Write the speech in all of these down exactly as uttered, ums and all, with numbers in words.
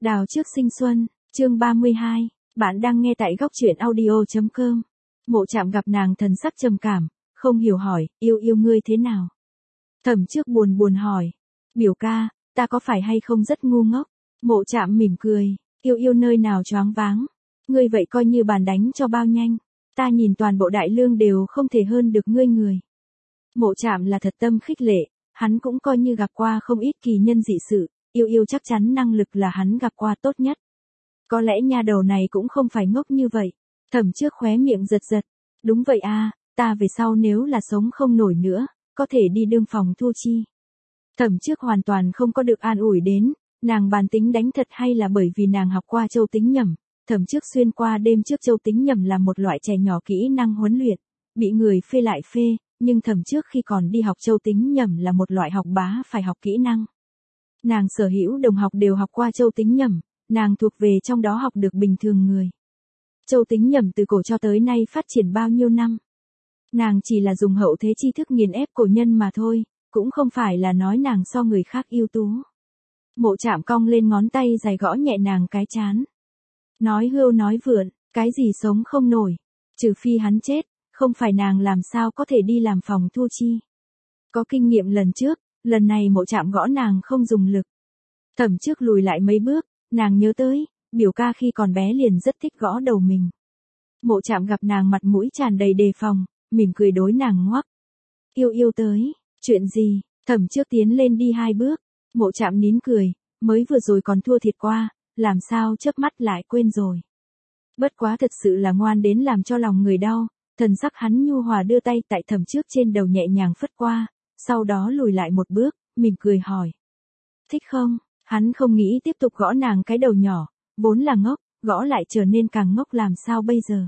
Đào trước sinh xuân, chương ba mươi hai, bạn đang nghe tại góc truyện audio.com. Mộ Trạm gặp nàng thần sắc trầm cảm, không hiểu hỏi, yêu yêu ngươi thế nào? Thẩm Trước buồn buồn hỏi, biểu ca, ta có phải hay không rất ngu ngốc? Mộ Trạm mỉm cười, yêu yêu nơi nào choáng váng, ngươi vậy coi như bàn đánh cho bao nhanh, ta nhìn toàn bộ đại lương đều không thể hơn được ngươi người. Mộ Trạm là thật tâm khích lệ, hắn cũng coi như gặp qua không ít kỳ nhân dị sự, yêu yêu chắc chắn năng lực là hắn gặp qua tốt nhất. Có lẽ nha đầu này cũng không phải ngốc như vậy. Thẩm Trước khóe miệng giật giật, đúng vậy a, ta về sau nếu là sống không nổi nữa, có thể đi đương phòng thu chi. Thẩm Trước hoàn toàn không có được an ủi đến, nàng bàn tính đánh thật hay là bởi vì nàng học qua châu tính nhẩm. Thẩm Trước xuyên qua đêm trước châu tính nhẩm là một loại trẻ nhỏ kỹ năng huấn luyện, bị người phê lại phê, nhưng Thẩm Trước khi còn đi học châu tính nhẩm là một loại học bá phải học kỹ năng. Nàng sở hữu đồng học đều học qua châu tính nhẩm, nàng thuộc về trong đó học được bình thường người. Châu tính nhẩm từ cổ cho tới nay phát triển bao nhiêu năm. Nàng chỉ là dùng hậu thế tri thức nghiền ép cổ nhân mà thôi, cũng không phải là nói nàng so người khác ưu tú. Mộ Trạm cong lên ngón tay dài gõ nhẹ nàng cái chán. Nói hưu nói vượn, cái gì sống không nổi, trừ phi hắn chết, không phải nàng làm sao có thể đi làm phòng thu chi. Có kinh nghiệm lần trước, lần này Mộ Trạm gõ nàng không dùng lực. Thẩm Trước lùi lại mấy bước, nàng nhớ tới, biểu ca khi còn bé liền rất thích gõ đầu mình. Mộ Trạm gặp nàng mặt mũi tràn đầy đề phòng, mỉm cười đối nàng ngoắc. Yêu yêu tới, chuyện gì? Thẩm Trước tiến lên đi hai bước, Mộ Trạm nín cười, mới vừa rồi còn thua thiệt qua, làm sao chớp mắt lại quên rồi. Bất quá thật sự là ngoan đến làm cho lòng người đau, thần sắc hắn nhu hòa đưa tay tại Thẩm Trước trên đầu nhẹ nhàng phất qua, sau đó lùi lại một bước, mỉm cười hỏi. Thích không? Hắn không nghĩ tiếp tục gõ nàng cái đầu nhỏ, vốn là ngốc, gõ lại trở nên càng ngốc làm sao bây giờ.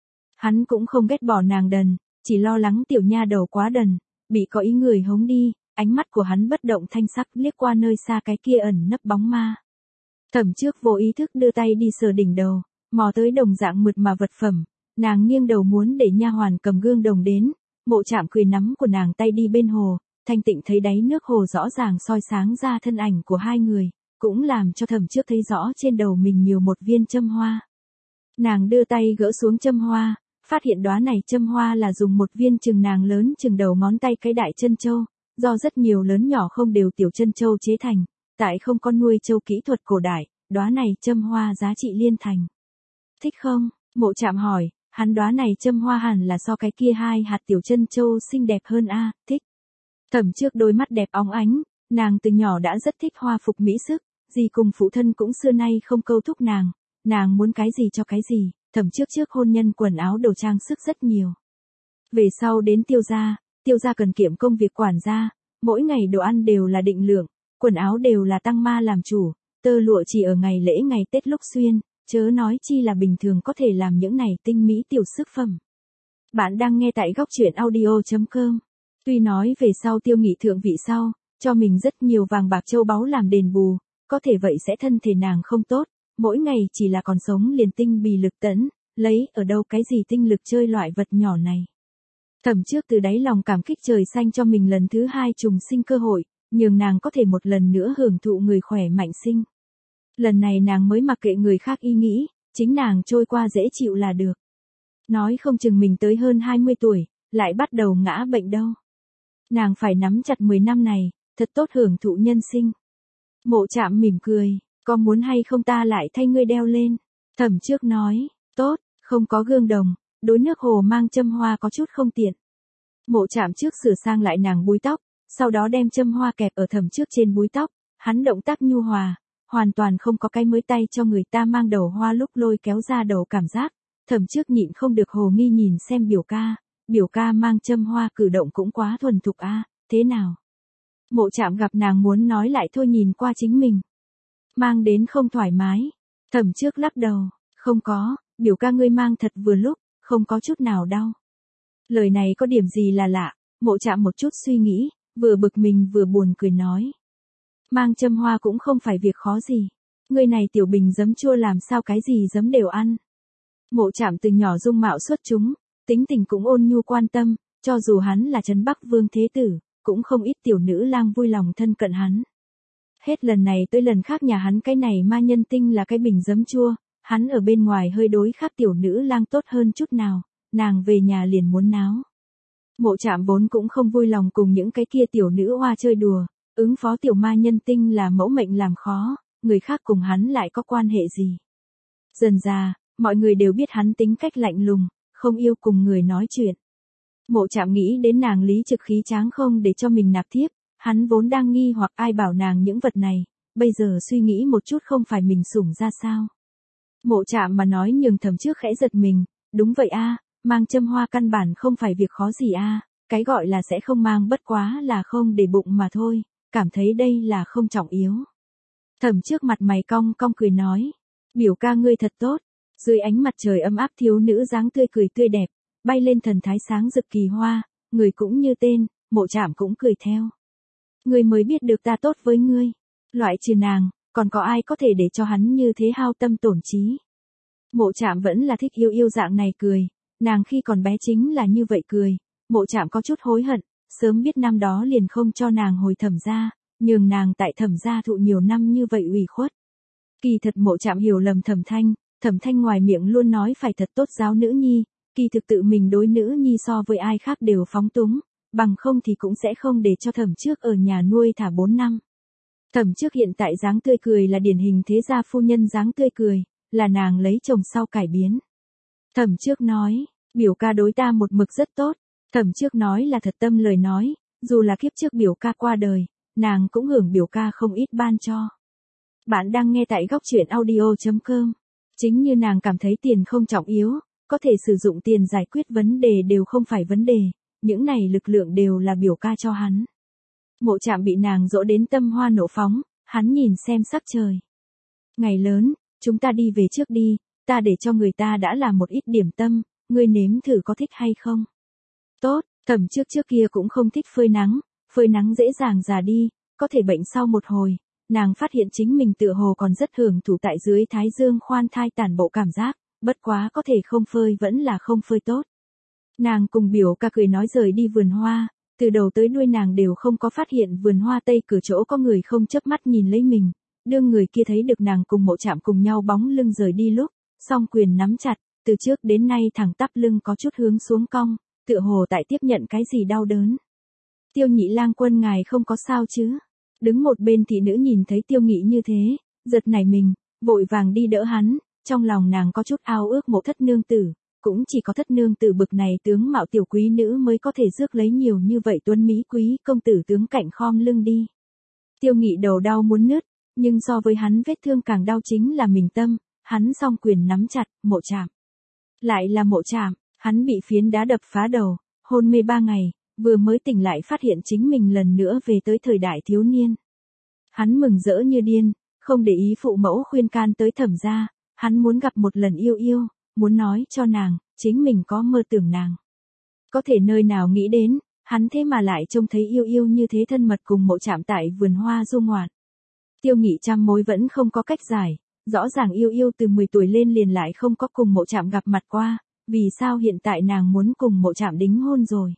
Hắn cũng không ghét bỏ nàng đần, chỉ lo lắng tiểu nha đầu quá đần, bị có ý người hống đi, ánh mắt của hắn bất động thanh sắc liếc qua nơi xa cái kia ẩn nấp bóng ma. Thẩm Trước vô ý thức đưa tay đi sờ đỉnh đầu, mò tới đồng dạng mượt mà vật phẩm, nàng nghiêng đầu muốn để nha hoàn cầm gương đồng đến, Mộ Trạm cười nắm của nàng tay đi bên hồ. Thanh Tịnh thấy đáy nước hồ rõ ràng soi sáng ra thân ảnh của hai người, cũng làm cho Thẩm Trước thấy rõ trên đầu mình nhiều một viên châm hoa. Nàng đưa tay gỡ xuống châm hoa, phát hiện đóa này châm hoa là dùng một viên chừng nàng lớn chừng đầu ngón tay cái đại chân châu, do rất nhiều lớn nhỏ không đều tiểu chân châu chế thành, tại không có nuôi châu kỹ thuật cổ đại, đóa này châm hoa giá trị liên thành. Thích không? Mộ Trạm hỏi, hắn đóa này châm hoa hẳn là so cái kia hai hạt tiểu chân châu xinh đẹp hơn a, thích. Thẩm Trước đôi mắt đẹp óng ánh, nàng từ nhỏ đã rất thích hoa phục mỹ sức, gì cùng phụ thân cũng xưa nay không câu thúc nàng, nàng muốn cái gì cho cái gì, Thẩm Trước trước hôn nhân quần áo đồ trang sức rất nhiều. Về sau đến Tiêu gia, Tiêu gia cần kiệm công việc quản gia, mỗi ngày đồ ăn đều là định lượng, quần áo đều là tăng ma làm chủ, tơ lụa chỉ ở ngày lễ ngày Tết lúc xuyên, chớ nói chi là bình thường có thể làm những này tinh mỹ tiểu sức phẩm. Bạn đang nghe tại góc truyện audio.com. Tuy nói về sau Tiêu Nghị thượng vị sau, cho mình rất nhiều vàng bạc châu báu làm đền bù, có thể vậy sẽ thân thể nàng không tốt, mỗi ngày chỉ là còn sống liền tinh bì lực tẫn, lấy ở đâu cái gì tinh lực chơi loại vật nhỏ này. Thẩm Trước từ đáy lòng cảm kích trời xanh cho mình lần thứ hai trùng sinh cơ hội, nhường nàng có thể một lần nữa hưởng thụ người khỏe mạnh sinh. Lần này nàng mới mặc kệ người khác ý nghĩ, chính nàng trôi qua dễ chịu là được. Nói không chừng mình tới hơn hai mươi tuổi, lại bắt đầu ngã bệnh đâu. Nàng phải nắm chặt mười năm này, thật tốt hưởng thụ nhân sinh. Mộ Trạm mỉm cười, có muốn hay không ta lại thay ngươi đeo lên? Thẩm Trước nói, tốt, không có gương đồng, đối nước hồ mang châm hoa có chút không tiện. Mộ Trạm trước sửa sang lại nàng búi tóc, sau đó đem châm hoa kẹp ở Thẩm Trước trên búi tóc, hắn động tác nhu hòa, hoàn toàn không có cái mới tay cho người ta mang đầu hoa lúc lôi kéo ra đầu cảm giác. Thẩm Trước nhịn không được hồ nghi nhìn xem biểu ca. Biểu ca mang châm hoa cử động cũng quá thuần thục a, à, thế nào? Mộ Trạm gặp nàng muốn nói lại thôi nhìn qua chính mình. Mang đến không thoải mái. Thẩm Trước lắc đầu, không có, biểu ca ngươi mang thật vừa lúc, không có chút nào đau. Lời này có điểm gì là lạ, Mộ Trạm một chút suy nghĩ, vừa bực mình vừa buồn cười nói. Mang châm hoa cũng không phải việc khó gì. Ngươi này tiểu bình giấm chua làm sao cái gì giấm đều ăn. Mộ Trạm từ nhỏ dung mạo xuất chúng. Tính tình cũng ôn nhu quan tâm, cho dù hắn là Trấn Bắc Vương Thế Tử, cũng không ít tiểu nữ lang vui lòng thân cận hắn. Hết lần này tới lần khác nhà hắn cái này ma nhân tinh là cái bình giấm chua, hắn ở bên ngoài hơi đối khác tiểu nữ lang tốt hơn chút nào, nàng về nhà liền muốn náo. Mộ Trạm vốn cũng không vui lòng cùng những cái kia tiểu nữ hoa chơi đùa, ứng phó tiểu ma nhân tinh là mẫu mệnh làm khó, người khác cùng hắn lại có quan hệ gì. Dần ra, mọi người đều biết hắn tính cách lạnh lùng, không yêu cùng người nói chuyện. Mộ Trạm nghĩ đến nàng lý trực khí tráng không để cho mình nạp thiếp, hắn vốn đang nghi hoặc ai bảo nàng những vật này, bây giờ suy nghĩ một chút không phải mình sủng ra sao. Mộ Trạm mà nói nhường Thẩm Trước khẽ giật mình, đúng vậy a, mang châm hoa căn bản không phải việc khó gì a, cái gọi là sẽ không mang bất quá là không để bụng mà thôi, cảm thấy đây là không trọng yếu. Thẩm Trước mặt mày cong cong cười nói, biểu ca ngươi thật tốt, dưới ánh mặt trời ấm áp thiếu nữ dáng tươi cười tươi đẹp, bay lên thần thái sáng rực kỳ hoa, người cũng như tên, Mộ Trạm cũng cười theo. Ngươi mới biết được ta tốt với ngươi, loại trừ nàng, còn có ai có thể để cho hắn như thế hao tâm tổn trí. Mộ Trạm vẫn là thích yêu yêu dạng này cười, nàng khi còn bé chính là như vậy cười, Mộ Trạm có chút hối hận, sớm biết năm đó liền không cho nàng hồi Thẩm gia, nhường nàng tại Thẩm gia thụ nhiều năm như vậy ủy khuất. Kỳ thật Mộ Trạm hiểu lầm Thẩm Thanh, Thẩm Thanh ngoài miệng luôn nói phải thật tốt giáo nữ nhi, kỳ thực tự mình đối nữ nhi so với ai khác đều phóng túng, bằng không thì cũng sẽ không để cho Thẩm Trước ở nhà nuôi thả bốn năm. Thẩm Trước hiện tại dáng tươi cười là điển hình thế gia phu nhân dáng tươi cười, là nàng lấy chồng sau cải biến. Thẩm Trước nói, biểu ca đối ta một mực rất tốt, Thẩm Trước nói là thật tâm lời nói, dù là kiếp trước biểu ca qua đời, nàng cũng hưởng biểu ca không ít ban cho. Bạn đang nghe tại góc truyện audio chấm com. Chính như nàng cảm thấy tiền không trọng yếu, có thể sử dụng tiền giải quyết vấn đề đều không phải vấn đề, những này lực lượng đều là biểu ca cho hắn. Mộ Trạm bị nàng dỗ đến tâm hoa nộ phóng, hắn nhìn xem sắc trời. Ngày lớn, chúng ta đi về trước đi, ta để cho người ta đã làm một ít điểm tâm, ngươi nếm thử có thích hay không. Tốt, Thẩm Trước trước kia cũng không thích phơi nắng, phơi nắng dễ dàng già đi, có thể bệnh sau một hồi, nàng phát hiện chính mình tựa hồ còn rất hưởng thụ tại dưới thái dương khoan thai tản bộ cảm giác, bất quá có thể không phơi vẫn là không phơi tốt. Nàng cùng biểu ca cười nói rời đi vườn hoa, từ đầu tới đuôi nàng đều không có phát hiện vườn hoa tây cửa chỗ có người không chớp mắt nhìn lấy mình, đương người kia thấy được nàng cùng Mộ Trạm cùng nhau bóng lưng rời đi lúc, song quyền nắm chặt, từ trước đến nay thẳng tắp lưng có chút hướng xuống cong, tựa hồ tại tiếp nhận cái gì đau đớn. Tiêu Nhị Lang quân ngài không có sao chứ? Đứng một bên thị nữ nhìn thấy Tiêu Nghị như thế, giật nảy mình, vội vàng đi đỡ hắn, trong lòng nàng có chút ao ước Mộ thất nương tử, cũng chỉ có thất nương tử bực này tướng mạo tiểu quý nữ mới có thể rước lấy nhiều như vậy tuấn mỹ quý công tử tướng cạnh khom lưng đi. Tiêu Nghị đầu đau muốn nứt, nhưng so với hắn vết thương càng đau chính là mình tâm, hắn song quyền nắm chặt, Mộ Trạm. Lại là Mộ Trạm, hắn bị phiến đá đập phá đầu, hôn mê ba ngày, vừa mới tỉnh lại phát hiện chính mình lần nữa về tới thời đại thiếu niên. Hắn mừng rỡ như điên, không để ý phụ mẫu khuyên can tới Thẩm gia, hắn muốn gặp một lần yêu yêu, muốn nói cho nàng, chính mình có mơ tưởng nàng. Có thể nơi nào nghĩ đến, hắn thế mà lại trông thấy yêu yêu như thế thân mật cùng Mộ Trạm tại vườn hoa du ngoạn. Tiêu Nghị trăm mối vẫn không có cách giải, rõ ràng yêu yêu từ mười tuổi lên liền lại không có cùng Mộ Trạm gặp mặt qua, vì sao hiện tại nàng muốn cùng Mộ Trạm đính hôn rồi.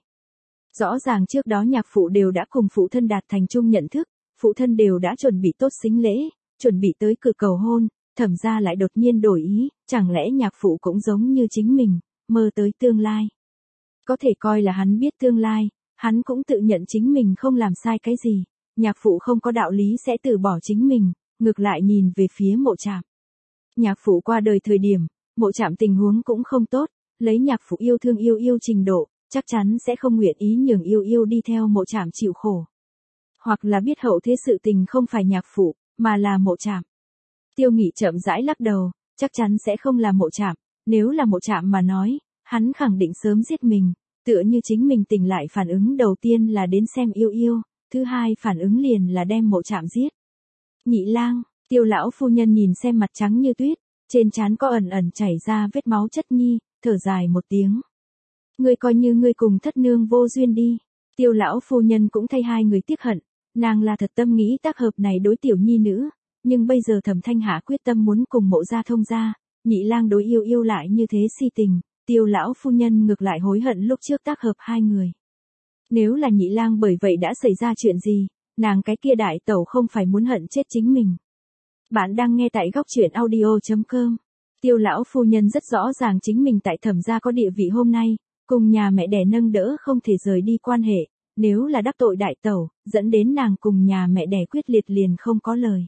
Rõ ràng trước đó nhạc phụ đều đã cùng phụ thân đạt thành chung nhận thức, phụ thân đều đã chuẩn bị tốt sính lễ, chuẩn bị tới cửa cầu hôn, Thẩm gia lại đột nhiên đổi ý, chẳng lẽ nhạc phụ cũng giống như chính mình, mơ tới tương lai. Có thể coi là hắn biết tương lai, hắn cũng tự nhận chính mình không làm sai cái gì, nhạc phụ không có đạo lý sẽ từ bỏ chính mình, ngược lại nhìn về phía Mộ Trạm. Nhạc phụ qua đời thời điểm, Mộ Trạm tình huống cũng không tốt, lấy nhạc phụ yêu thương yêu yêu trình độ, chắc chắn sẽ không nguyện ý nhường yêu yêu đi theo Mộ Trạm chịu khổ. Hoặc là biết hậu thế sự tình không phải nhạc phụ, mà là Mộ Trạm. Tiêu Nghị chậm rãi lắc đầu, chắc chắn sẽ không là Mộ Trạm, nếu là Mộ Trạm mà nói, hắn khẳng định sớm giết mình, tựa như chính mình tỉnh lại phản ứng đầu tiên là đến xem yêu yêu, thứ hai phản ứng liền là đem Mộ Trạm giết. Nhị Lang, Tiêu lão phu nhân nhìn xem mặt trắng như tuyết, trên trán có ẩn ẩn chảy ra vết máu chất nhi, thở dài một tiếng. Ngươi coi như ngươi cùng thất nương vô duyên đi. Tiêu lão phu nhân cũng thay hai người tiếc hận, nàng là thật tâm nghĩ tác hợp này đối tiểu nhi nữ, nhưng bây giờ Thẩm Thanh Hạ quyết tâm muốn cùng Mộ gia thông gia, Nhị Lang đối yêu yêu lại như thế si tình, Tiêu lão phu nhân ngược lại hối hận lúc trước tác hợp hai người. Nếu là Nhị Lang bởi vậy đã xảy ra chuyện gì, nàng cái kia đại tẩu không phải muốn hận chết chính mình. Bạn đang nghe tại góc truyện audio.com. Tiêu lão phu nhân rất rõ ràng chính mình tại Thẩm gia có địa vị hôm nay, cùng nhà mẹ đẻ nâng đỡ không thể rời đi quan hệ, nếu là đắc tội đại tẩu, dẫn đến nàng cùng nhà mẹ đẻ quyết liệt liền không có lời.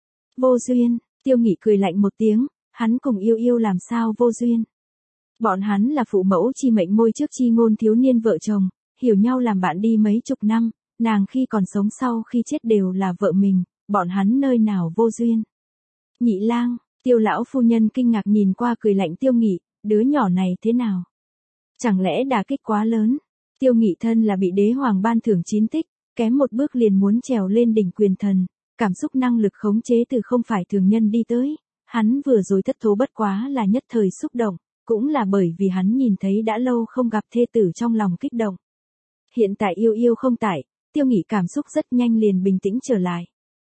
Vô duyên, Tiêu Nghị cười lạnh một tiếng, hắn cùng Yêu Yêu làm sao vô duyên. Bọn hắn là phụ mẫu chi mệnh môi trước chi ngôn thiếu niên vợ chồng, hiểu nhau làm bạn đi mấy chục năm, nàng khi còn sống sau khi chết đều là vợ mình, bọn hắn nơi nào vô duyên. Nhị lang, Tiêu lão phu nhân kinh ngạc nhìn qua cười lạnh Tiêu Nghị, đứa nhỏ này thế nào? Chẳng lẽ đả kích quá lớn? Tiêu Nghị thân là bị đế hoàng ban thưởng chín tích, kém một bước liền muốn trèo lên đỉnh quyền thần, cảm xúc năng lực khống chế từ không phải thường nhân đi tới, hắn vừa rồi thất thố bất quá là nhất thời xúc động, cũng là bởi vì hắn nhìn thấy đã lâu không gặp thê tử trong lòng kích động. Hiện tại Yêu Yêu không tại, Tiêu Nghị cảm xúc rất nhanh liền bình tĩnh trở lại.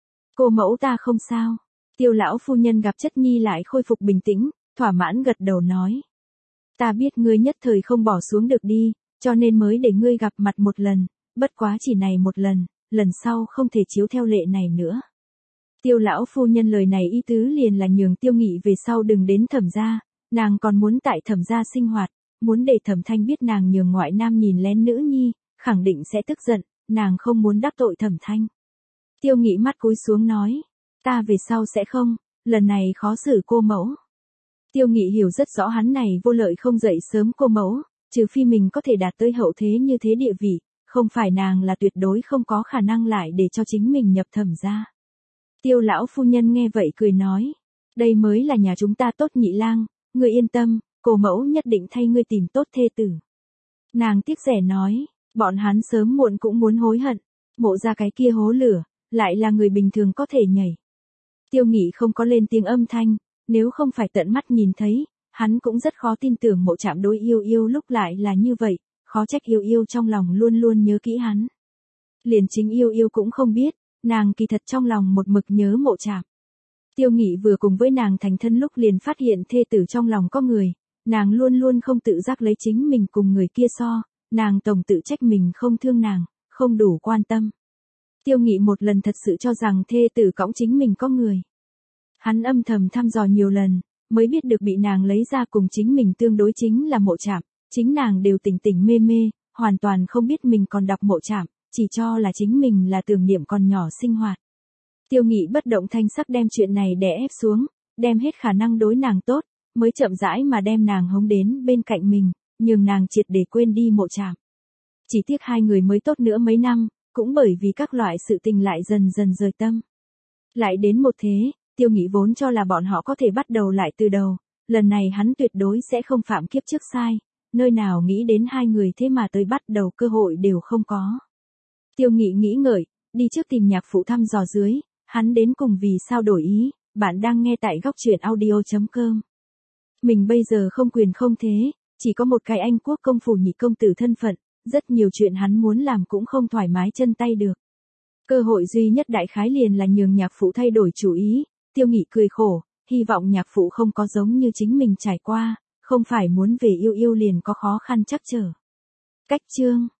Cô mẫu ta không sao. Tiêu lão phu nhân gặp chất nhi lại khôi phục bình tĩnh, thỏa mãn gật đầu nói. Ta biết ngươi nhất thời không bỏ xuống được đi, cho nên mới để ngươi gặp mặt một lần, bất quá chỉ này một lần, lần sau không thể chiếu theo lệ này nữa. Tiêu lão phu nhân lời này ý tứ liền là nhường Tiêu Nghị về sau đừng đến Thẩm gia, nàng còn muốn tại Thẩm gia sinh hoạt, muốn để Thẩm Thanh biết nàng nhường ngoại nam nhìn lén nữ nhi, khẳng định sẽ tức giận, nàng không muốn đắc tội Thẩm Thanh. Tiêu Nghị mắt cúi xuống nói, ta về sau sẽ không, lần này khó xử cô mẫu. Tiêu Nghị hiểu rất rõ hắn này vô lợi không dậy sớm cô mẫu, trừ phi mình có thể đạt tới hậu thế như thế địa vị, không phải nàng là tuyệt đối không có khả năng lại để cho chính mình nhập Thẩm gia. Tiêu lão phu nhân nghe vậy cười nói, đây mới là nhà chúng ta tốt Nhị lang, ngươi yên tâm, cô mẫu nhất định thay ngươi tìm tốt thê tử. Nàng tiếc rẻ nói, bọn hắn sớm muộn cũng muốn hối hận, mộ ra cái kia hố lửa, lại là người bình thường có thể nhảy. Tiêu Nghị không có lên tiếng âm thanh, nếu không phải tận mắt nhìn thấy, hắn cũng rất khó tin tưởng Mộ Trạm đối Yêu Yêu lúc lại là như vậy, khó trách Yêu Yêu trong lòng luôn luôn nhớ kỹ hắn. Liền chính Yêu Yêu cũng không biết, nàng kỳ thật trong lòng một mực nhớ Mộ Trạm. Tiêu Nghị vừa cùng với nàng thành thân lúc liền phát hiện thê tử trong lòng có người, nàng luôn luôn không tự giác lấy chính mình cùng người kia so, nàng tổng tự trách mình không thương nàng, không đủ quan tâm. Tiêu Nghị một lần thật sự cho rằng thê tử cõng chính mình có người. Hắn âm thầm thăm dò nhiều lần, mới biết được bị nàng lấy ra cùng chính mình tương đối chính là Mộ Trạm, chính nàng đều tỉnh tỉnh mê mê, hoàn toàn không biết mình còn đọc Mộ Trạm, chỉ cho là chính mình là tưởng niệm còn nhỏ sinh hoạt. Tiêu Nghị bất động thanh sắc đem chuyện này đè ép xuống, đem hết khả năng đối nàng tốt, mới chậm rãi mà đem nàng hống đến bên cạnh mình, nhường nàng triệt để quên đi Mộ Trạm. Chỉ tiếc hai người mới tốt nữa mấy năm, cũng bởi vì các loại sự tình lại dần dần rời tâm. Lại đến một thế, Tiêu Nghị vốn cho là bọn họ có thể bắt đầu lại từ đầu, lần này hắn tuyệt đối sẽ không phạm kiếp trước sai, nơi nào nghĩ đến hai người thế mà tới bắt đầu cơ hội đều không có. Tiêu Nghị nghĩ ngợi, đi trước tìm nhạc phụ thăm dò dưới, hắn đến cùng vì sao đổi ý, bạn đang nghe tại góc truyện audio.com. Mình bây giờ không quyền không thế, chỉ có một cái Anh quốc công phủ nhị công tử thân phận, rất nhiều chuyện hắn muốn làm cũng không thoải mái chân tay được. Cơ hội duy nhất đại khái liền là nhường nhạc phụ thay đổi chủ ý, Tiêu Nghị cười khổ, hy vọng nhạc phụ không có giống như chính mình trải qua, không phải muốn về Yêu Yêu liền có khó khăn chắc trở. Cách chương